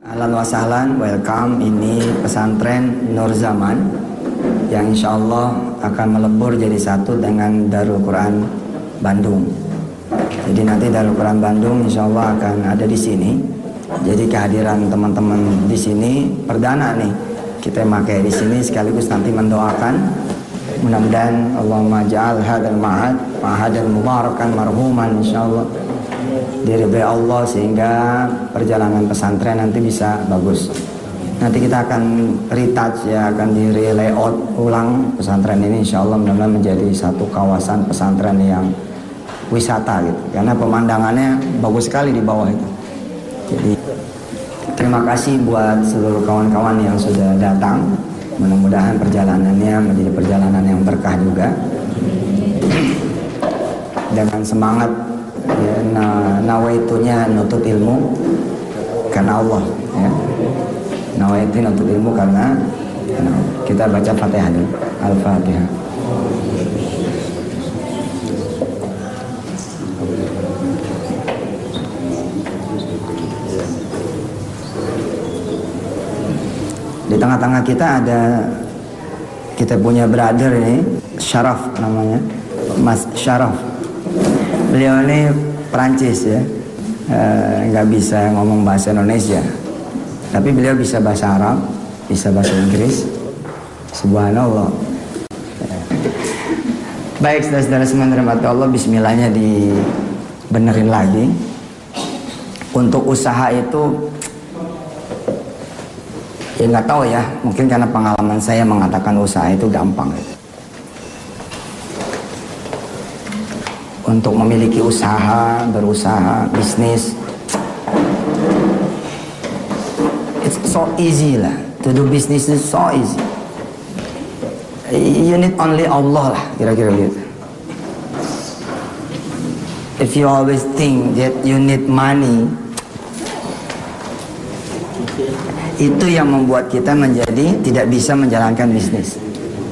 Ahlan wa sahlan, welcome. Ini pesantren Nur Zaman yang insya Allah akan melebur jadi satu dengan Darul Quran Bandung. Jadi nanti Darul Quran Bandung insya Allah akan ada di sini. Jadi kehadiran teman-teman di sini perdana nih kita pakai di sini, sekaligus nanti mendoakan mudah-mudahan Allahumma ja'al hadzal ma'hadan mubarakan marhuman insyaallah diridhai Allah, sehingga perjalanan pesantren nanti bisa bagus. Nanti kita akan retouch ya, akan di layout ulang pesantren ini insyaallah, mudah-mudahan menjadi satu kawasan pesantren yang wisata gitu, karena pemandangannya bagus sekali di bawah itu. Jadi terima kasih buat seluruh kawan-kawan yang sudah datang. Mudah-mudahan perjalanannya menjadi perjalanan yang berkah juga. Dengan semangat ya, nawaitunya nutut ilmu karena Allah ya. Nawaitu nutut ilmu karena kita baca Fatihah dulu. Al-Fatihah. Di tengah-tengah kita ada kita punya brother ini, Syaraf namanya, Mas Syaraf. Beliau ini Perancis ya, nggak bisa ngomong bahasa Indonesia, tapi beliau bisa bahasa Arab, bisa bahasa Inggris. Subhanallah. Baik, saudara-saudara semua dirahmati Allah, bismillahnya dibenerin lagi. Untuk usaha itu ya nggak tahu ya, mungkin karena pengalaman saya mengatakan usaha itu gampang gitu. Untuk memiliki usaha, berusaha, bisnis, it's so easy lah. To do business is so easy. You need only Allah lah, kira-kira gitu. If you always think that you need money, itu yang membuat kita menjadi tidak bisa menjalankan bisnis.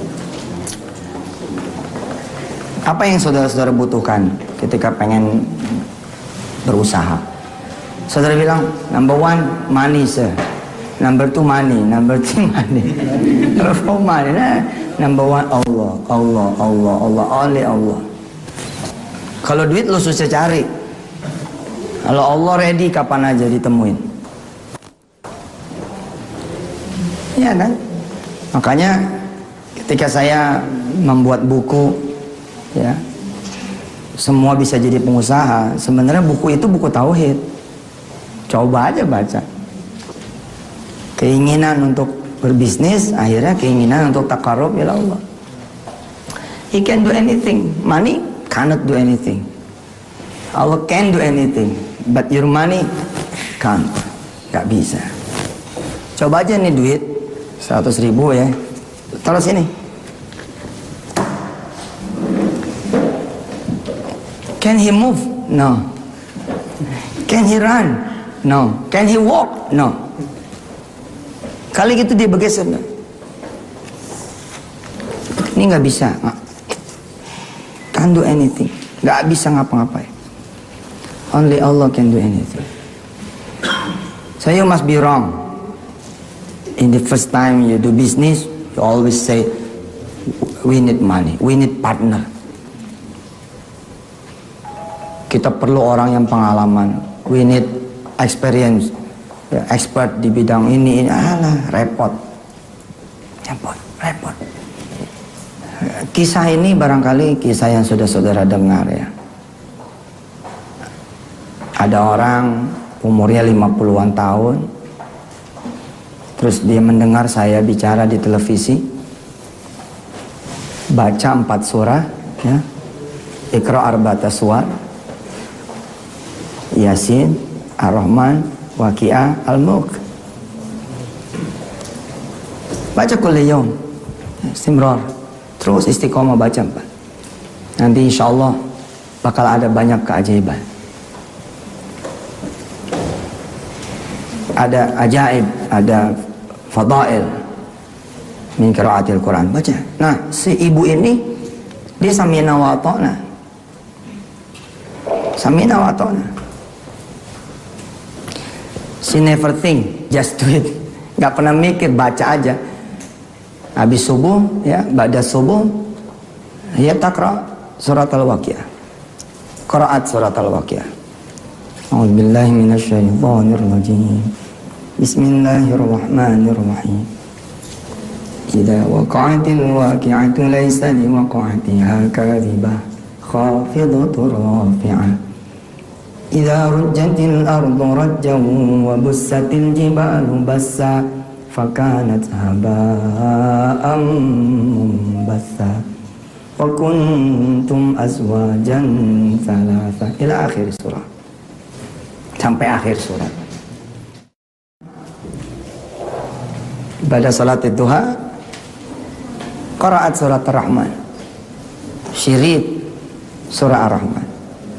Apa yang saudara-saudara butuhkan ketika pengen berusaha? Saudara bilang, number one, money sir. Number two, money. Number three, money. Number four, money. Nah, number one, Allah. Allah, Allah, Allah, only Allah. Kalau duit lo susah cari. Kalau Allah ready, kapan aja ditemuin. Ya kan? Makanya ketika saya membuat buku ya, semua bisa jadi pengusaha, sebenarnya buku itu buku tauhid. Coba aja baca. Keinginan untuk berbisnis, akhirnya keinginan untuk taqarrub ila Allah. He can do anything. Money cannot do anything. Allah can do anything, but your money can't. Gak bisa. Coba aja nih duit 100.000 ya, taruh sini. Can he move? No. Can he run? No. Can he walk? No. Kali gitu dia bergeser. Ini nggak bisa. Can't do anything. Nggak bisa ngapa-ngapain. Only Allah can do anything. So you must be wrong. In the first time you do business, you always say, we need money, we need partner. Kita perlu orang yang pengalaman, we need experience, ya, expert di bidang ini. Alah, repot. Kisah ini barangkali kisah yang sudah saudara dengar ya. Ada orang umurnya 50-an tahun, terus dia mendengar saya bicara di televisi, baca 4 surah, ya, Iqra arba'ata suwar, Yasin, Ar-Rahman, Waqi'ah, Al-Mulk. Baca kulli yaum, istimrar, terus istiqomah baca 4. Nanti insya Allah bakal ada banyak keajaiban. Ada ajaib, ada fadail min qiraatil Quran, baca. Nah, si ibu ini dia samina wa ata'na. Samina wa ata'na. She never think just do it. Nggak pernah mikir, baca aja. Habis subuh, ya, ba'da subuh, ya taqra surat al-waqiah. Qira'at surat al-waqiah. A'udzubillahi minasyaitonir rajim. Bismillahirrahmanirrahim. Idza waqa'atil waqi'atu laysa liwaqa'atiha kadhibah khafidatur rafi'ah. Idza rujjatil ardu rajjan wa bussatil jibalu bassa fakanat haba'an munbassa wa kuntum azwajan thalatha ila akhir surah. Sampai akhir surat. Pada salat duha qira'at surat Ar-Rahman. Syirid surah Ar-Rahman.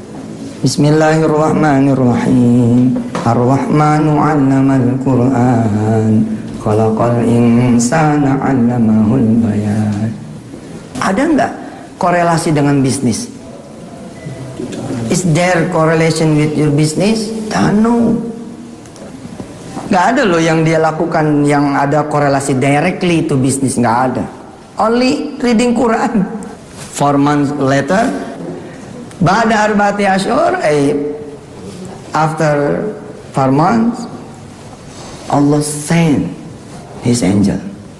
Bismillahirrahmanirrahim. Ar-Rahmanu 'allamal Qur'an. Khalaqal insana 'allamahul bayan. Ada enggak korelasi dengan bisnis? Is there correlation with your business? No. Nggak ada loh yang dia lakukan yang ada korelasi directly to business. Nggak ada. Only reading Quran. 4 months later, ba'da arba'ati ashhur, after 4 months, Allah sent His angel.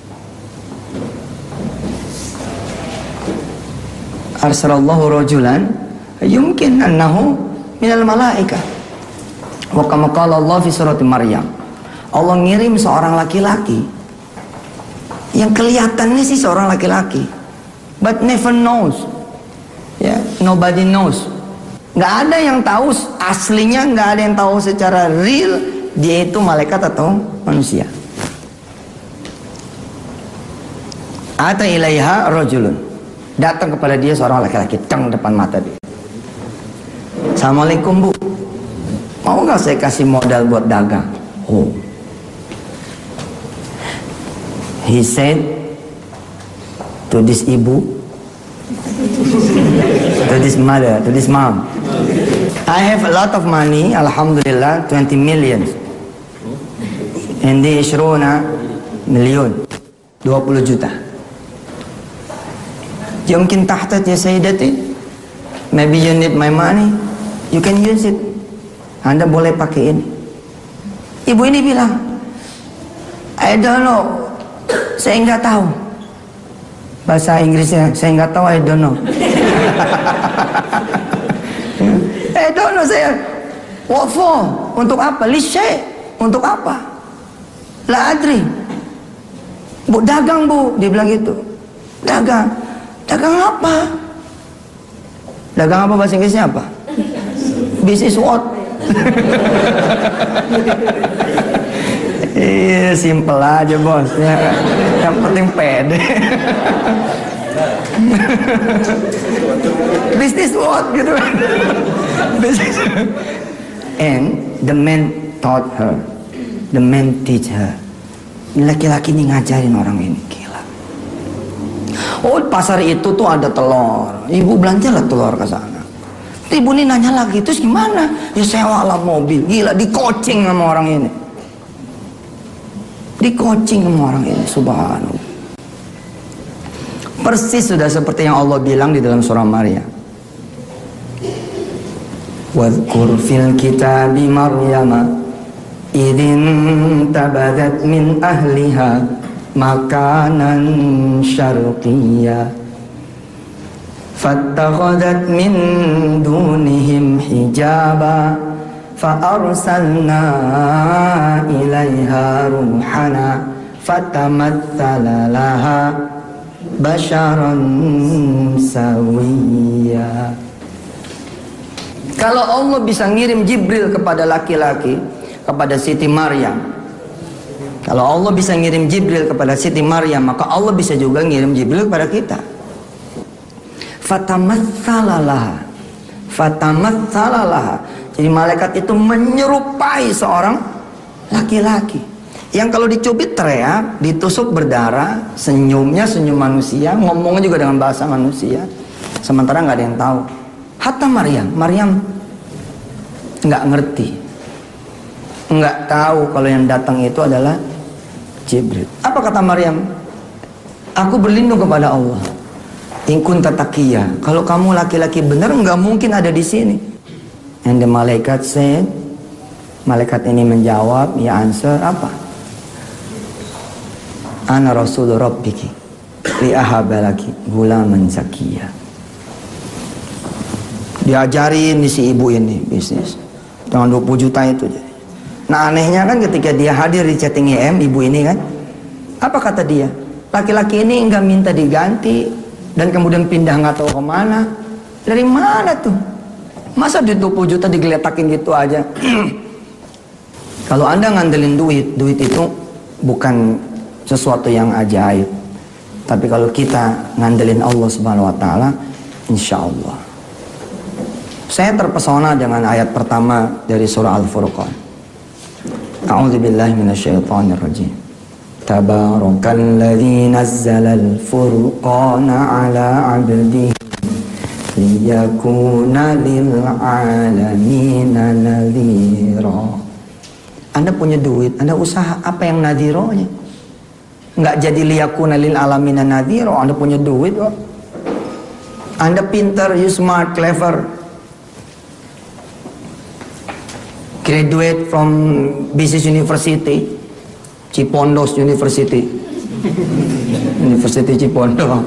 Arsalallahu rajulan yumkin annahu minal malaikah. Wa kama qala Allah fi surati Maryam. Allah ngirim seorang laki-laki yang kelihatannya sih seorang laki-laki, but never knows. Ya, nobody knows. Nggak ada yang tahu aslinya, nggak ada yang tahu secara real dia itu malaikat atau manusia. Ata ilaiha rajulun. Datang kepada dia seorang laki-laki, teng depan mata dia. Assalamualaikum Bu, mau nggak saya kasih modal buat dagang? Oh. He said to this ibu, to this mother, to this mom, I have a lot of money, alhamdulillah, 20 million. Indi ishruna million, 20 juta. Yumkin tahtat ya sayyidati, maybe you need my money, you can use it. Anda boleh pakai ini. Ibu ini bilang, I don't know, saya nggak tahu. Bahasa Inggrisnya, saya nggak tahu, I don't know. I don't know, saya. What for? Untuk apa? Lishay. Untuk apa? La adri. Bu, dagang Bu, dia bilang gitu. Dagang. Dagang apa? Dagang apa bahasa Inggrisnya apa? Business what? Iya, simple aja bos ya. Yang penting pede. Business what gitu. Business. And the man taught her, the man teach her. Laki-laki ini ngajarin orang ini. Gila. Oh, pasar itu tuh ada telur. Ibu belanjalah telur ke sana. Ibu ini nanya lagi, terus gimana? Ya sewa lah mobil. Gila, di coaching sama orang ini. Di coaching sama orang ini, subhanallah. Persis sudah seperti yang Allah bilang di dalam surah Maryam. Wadhkur fil kitabi Maryama idin tabadat min ahliha makanan syarqiyya fattakhadhat min dunihim hijaba fa'arsalna ilaiha ruhana fatamatsala laha basharan sawiyya. Kalau Allah bisa ngirim Jibril kepada laki-laki, kepada Siti Maryam, kalau Allah bisa ngirim Jibril kepada Siti Maryam, maka Allah bisa juga ngirim Jibril kepada kita. Fatamatsalalah, fatamatsalalah. Jadi malaikat itu menyerupai seorang laki-laki yang kalau dicubit teriak, ditusuk berdarah, senyumnya senyum manusia, ngomongnya juga dengan bahasa manusia. Sementara nggak ada yang tahu. Hatta Maryam nggak ngerti. Enggak tahu kalau yang datang itu adalah Jibril. Apa kata Maryam? Aku berlindung kepada Allah. In kunta taqiyya. Kalau kamu laki-laki benar, enggak mungkin ada di sini. And the malaikat said, malaikat ini menjawab, ya answer apa? Ana rasul rabbiki li ahabalaki gulaman zakiyya. Diajarin di si ibu ini bisnis dengan 20 juta itu. Nah anehnya kan ketika dia hadir di chatting EM, ibu ini kan, apa kata dia? Laki-laki ini enggak minta diganti dan kemudian pindah nggak tahu kemana. Dari mana tuh? Masa duit 20 juta digeletakin gitu aja? Kalau Anda ngandelin duit itu bukan sesuatu yang ajaib. Tapi kalau kita ngandelin Allah Subhanahu wa taala, insya Allah. Saya terpesona dengan ayat pertama dari surah Al-Furqan. A'udzubillahi minasyaitonirrajim. Tabarakalladzi nazzalal furqana 'ala 'abdihi liyakuna lil 'alamina nadhira. Anda punya duit, Anda usaha, apa yang nadhironya? Nggak jadi liyakuna lil 'alamina nadhira. Anda punya duit kok. Anda pintar, you smart, clever. Graduate from Business University, Cipondos University, University Cipondo.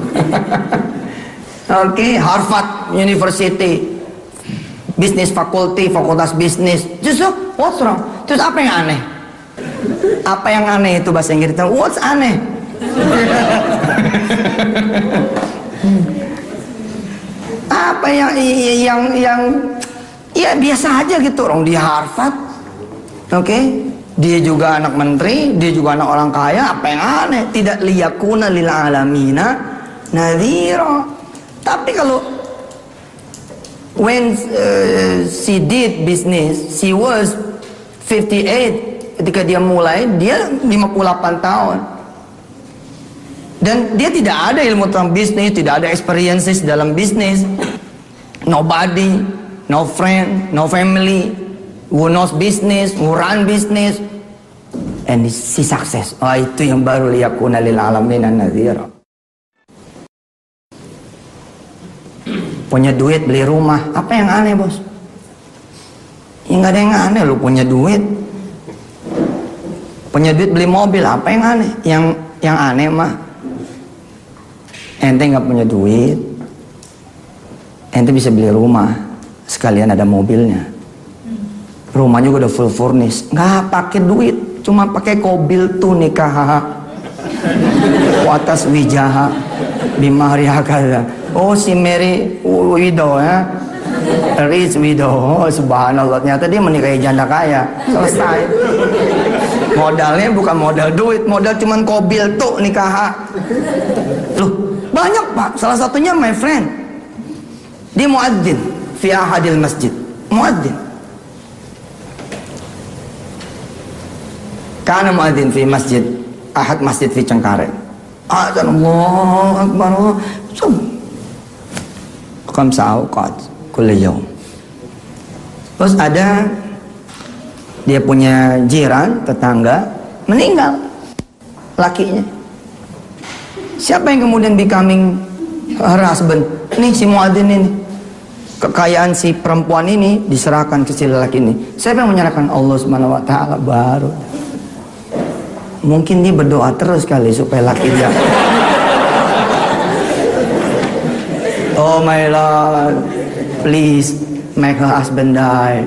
Oke, Harvard University, Business Faculty, Fakultas Bisnis. Justru, what's wrong? Terus apa yang aneh? Apa yang aneh itu bahasa Inggris? What's aneh? Apa yang ya biasa aja gitu, orang di Harvard, oke? Dia juga anak menteri, dia juga anak orang kaya, apa yang aneh? Tidak liyakuna lil alamina nadhira. Tapi kalau when she did business, she was 58 ketika dia mulai, dia 58 tahun. Dan dia tidak ada ilmu tentang bisnis, tidak ada experiences dalam bisnis. Nobody, no friend, no family who knows business, who run business, and she success. Oh, itu yang baru liyakuna lil alamin nadhira. Punya duit beli rumah, apa yang aneh bos? Ya nggak ada yang aneh, lu punya duit. Punya duit beli mobil, apa yang aneh? Yang aneh mah ente nggak punya duit, ente bisa beli rumah, sekalian ada mobilnya. Rumah juga udah full furnish, nggak pakai duit, cuma pakai kobil tuh nikah. Watas wijaha bimahriha kaza. Oh si Mary widow ya, rich widow. Oh subhanallah, ternyata dia menikahi janda kaya. Selesai. Modalnya bukan modal duit, modal cuman kobil tuh nikah. Loh banyak pak, salah satunya my friend. Dia muadzin fi ahadil masjid, muadzin. Karena muadzin fi masjid ahad masjid fi Cengkareng. Azan Allahu Akbar. Khamsa awqat kulli yaum. Terus ada dia punya jiran, tetangga meninggal lakinya. Siapa yang kemudian becoming her husband? Nih si muadzin ini. Kekayaan si perempuan ini diserahkan ke si lelaki ini. Siapa yang menyerahkan? Allah Subhanahu wa taala baru. Mungkin dia berdoa terus kali supaya laki dia. Oh my Lord, please make her husband die.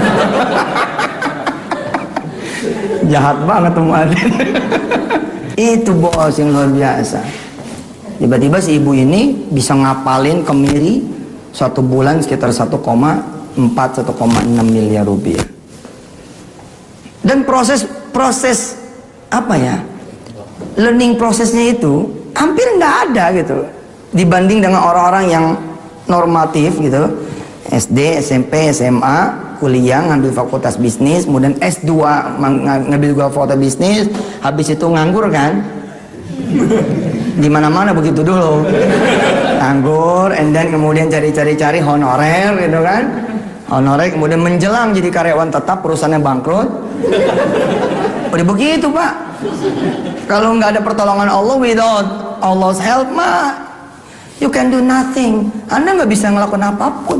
Jahat banget tuh muadzin. Itu bos yang luar biasa. Tiba-tiba si ibu ini bisa ngapalin kemiri 1 bulan sekitar 1,4 1,6 miliar rupiah. Dan proses apa ya, learning prosesnya itu hampir nggak ada gitu dibanding dengan orang-orang yang normatif gitu, SD, SMP, SMA, kuliah ngambil fakultas bisnis, kemudian S2 ngambil juga fakultas bisnis, habis itu nganggur kan, di mana-mana begitu dulu, nganggur, and then kemudian cari honorer gitu kan, honorer kemudian menjelang jadi karyawan tetap, perusahaannya bangkrut. Udah begitu Pak. Kalau nggak ada pertolongan Allah, without Allah's help mah, you can do nothing. Anda nggak bisa ngelakuin apapun.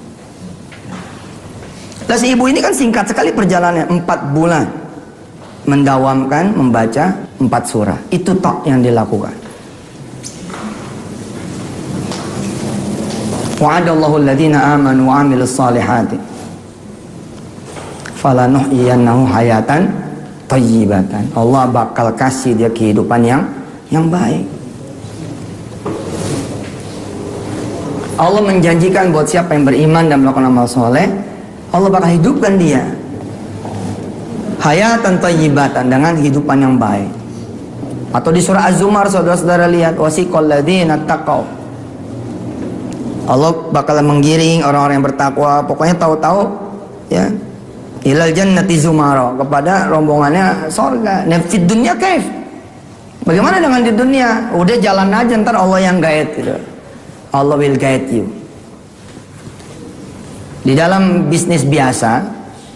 Lah si ibu ini kan singkat sekali perjalanannya, 4 bulan mendawamkan membaca 4 surah. Itu tok yang dilakukan. Wa'adallahu alladhina amanu wa 'amilus salihati falanuhyiyannahu hayatan thayyibatan. Allah bakal kasih dia kehidupan yang baik. Allah menjanjikan buat siapa yang beriman dan melakukan amal soleh, Allah bakal hidupkan dia hayatan thayyibatan, dengan kehidupan yang baik. Atau di surah Az-Zumar, saudara-saudara lihat, wasiqal ladzina taqaw, Allah bakal menggiring orang-orang yang bertakwa, pokoknya tahu-tahu ya, ilal jannati zumara, kepada rombongannya surga. Nah, di dunia kaif, bagaimana dengan di dunia? Udah jalan aja, ntar Allah yang guide gitu. Allah will guide you. Di dalam bisnis biasa,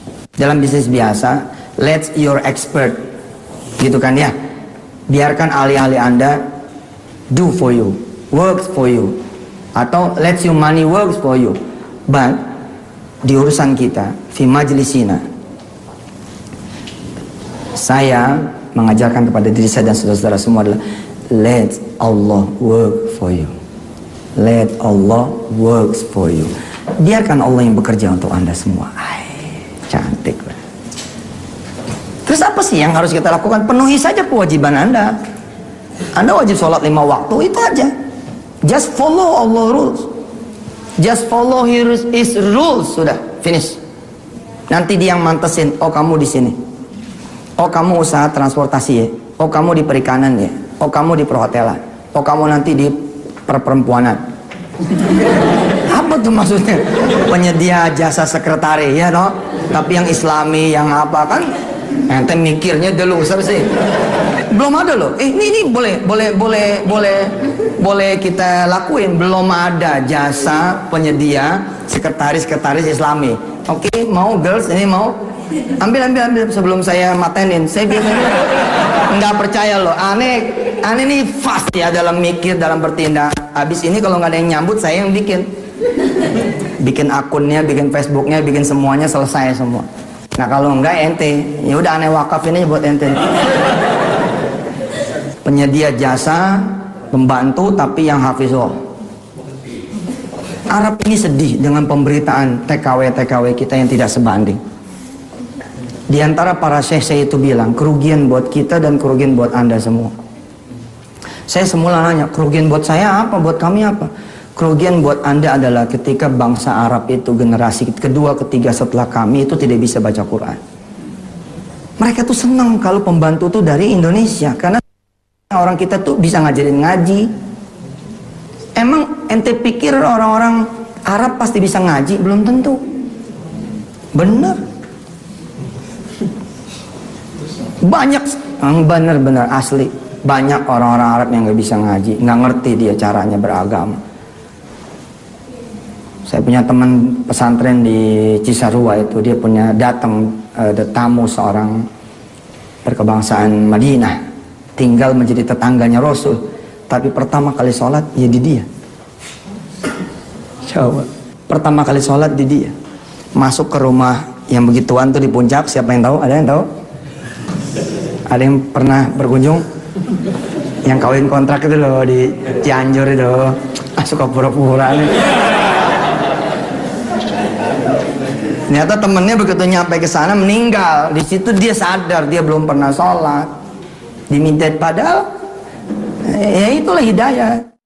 let your expert, gitu kan ya, biarkan ahli-ahli Anda do for you, works for you, atau let your money works for you. But di urusan kita, fi majlisina, saya mengajarkan kepada diri saya dan saudara-saudara semua adalah let Allah work for you. Let Allah works for you. Biarkan Allah yang bekerja untuk Anda semua. Cantik. Terus apa sih yang harus kita lakukan? Penuhi saja kewajiban Anda. Anda wajib sholat 5 waktu, itu aja. Just follow Allah rules. Just follow His rules. Sudah, finish. Nanti dia yang mantesin. Oh, kamu di sini. Oh, kamu usaha transportasi ya. Oh, kamu di perikanan ya. Oh, kamu di perhotelan. Oh, kamu nanti di perempuanan. Apa tuh maksudnya? Penyedia jasa sekretari ya toh? Tapi yang Islami, yang apa kan? Ente mikirnya dulu sih. Belum ada loh. Ini boleh kita lakuin. Belum ada jasa penyedia sekretaris Islami. Oke, mau girls ini mau ambil sebelum saya matenin. Saya biasanya nggak percaya loh. Aneh nih fast ya dalam mikir, dalam bertindak. Habis ini kalau nggak ada yang nyambut, saya yang bikin akunnya, bikin Facebooknya, bikin semuanya, selesai semua. Nah kalau enggak ente, ya udah aneh wakafin aja buat ente. Penyedia jasa, pembantu tapi yang hafizullah. Arab ini sedih dengan pemberitaan TKW kita yang tidak sebanding. Di antara para syekh itu bilang, kerugian buat kita dan kerugian buat Anda semua. Saya semula nanya, kerugian buat saya apa, buat kami apa? Kerugian buat Anda adalah ketika bangsa Arab itu generasi kedua, ketiga setelah kami itu tidak bisa baca Quran. Mereka tuh senang kalau pembantu tuh dari Indonesia, karena orang kita tuh bisa ngajarin ngaji. Emang ente pikir orang-orang Arab pasti bisa ngaji? Belum tentu. Bener. Banyak, bener-bener asli. Banyak orang-orang Arab yang gak bisa ngaji, nggak ngerti dia caranya beragama. Saya punya teman pesantren di Cisarua itu, dia punya datang tamu seorang berkebangsaan Madinah, tinggal menjadi tetangganya Rasul, tapi pertama kali sholat ya di dia. Coba, pertama kali sholat di dia. Masuk ke rumah yang begituan tuh di puncak, siapa yang tahu? Ada yang tahu? Ada yang pernah berkunjung? Yang kawin kontrak itu loh di Cianjur itu, suka pura-pura nih. Ternyata temennya begitu nyampe ke sana meninggal. Di situ dia sadar dia belum pernah sholat. Diminta padahal ya itulah hidayah.